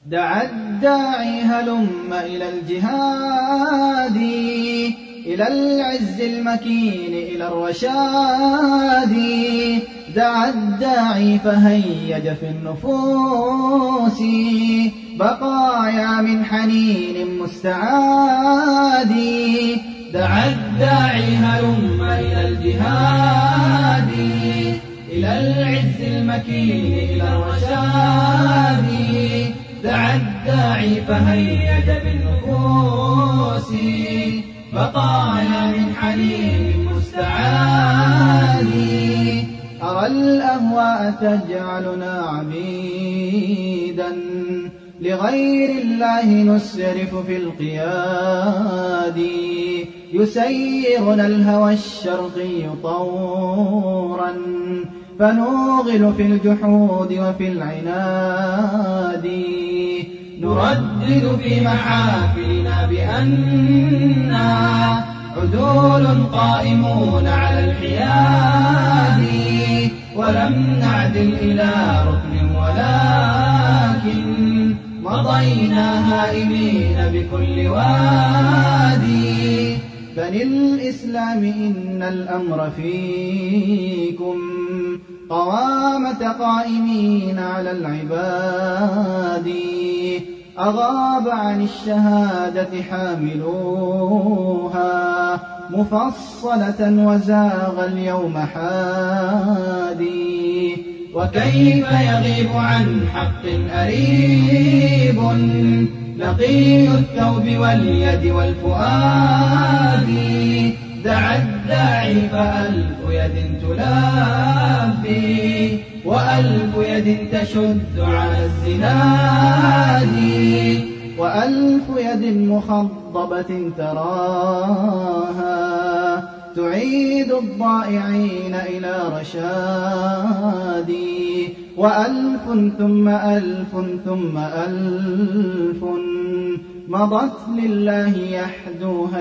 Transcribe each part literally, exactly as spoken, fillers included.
دعا الداعي هلم إلى الجهاد، إلى العز المكين، إلى الرشاد. دعا الداعي فهيج في النفوس بقايا من حنين مستعاد. دعا الداعي هلم إلى الجهاد، إلى العز المكين، إلى الرشاد. دعا الداعي فهيج بالنفوس بقايا من حنين مستعاد. أرى الأهواء تجعلنا عبيدا لغير الله، نسرف في القياد. يسيرنا الهوى الشرقي طورا، فنوغل في الجحود وفي العناد. نردد في محافلنا بأننا عدول قائمون على الحياد. ولم نعدل إلى ركن ولكن مضينا هائمين بكل وادي. بني الإسلام إن الأمر فيكم قوامة قائمين على العباد. أغاب عن الشهادة حاملوها مفصلة، وزاغ اليوم حادي. وكيف يغيب عن حق أريب نقي الثوب واليد والفؤاد. دعا الداعي فألف يد تلافي، وألف يد تشد على الزناد. وألف يد مخضبة تراها تعيد الضائعين إلى رشاد. وألف ثم ألف ثم ألف مضت لله يحدوها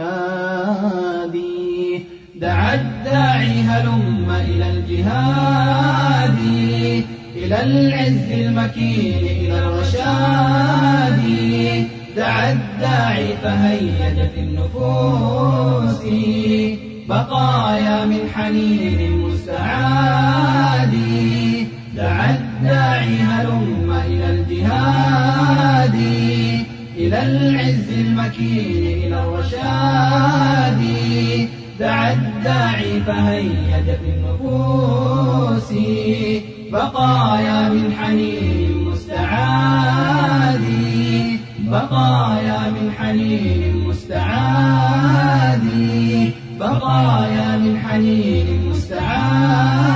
المنادي. دعا الداعي هلم إلى الجهاد، إلى العز المكين، إلى الرشاد. دعا الداعي فهيج في النفوس بقايا من حنين مستعاد. دعا الداعي هلم إلى الجهاد، إلى العز المكين، إلى الرشاد. دعا الداعي فهيج في النفوس بقايا من حنين مستعاد. بقايا من حنين مستعاد. بقايا من حنين مستعاد.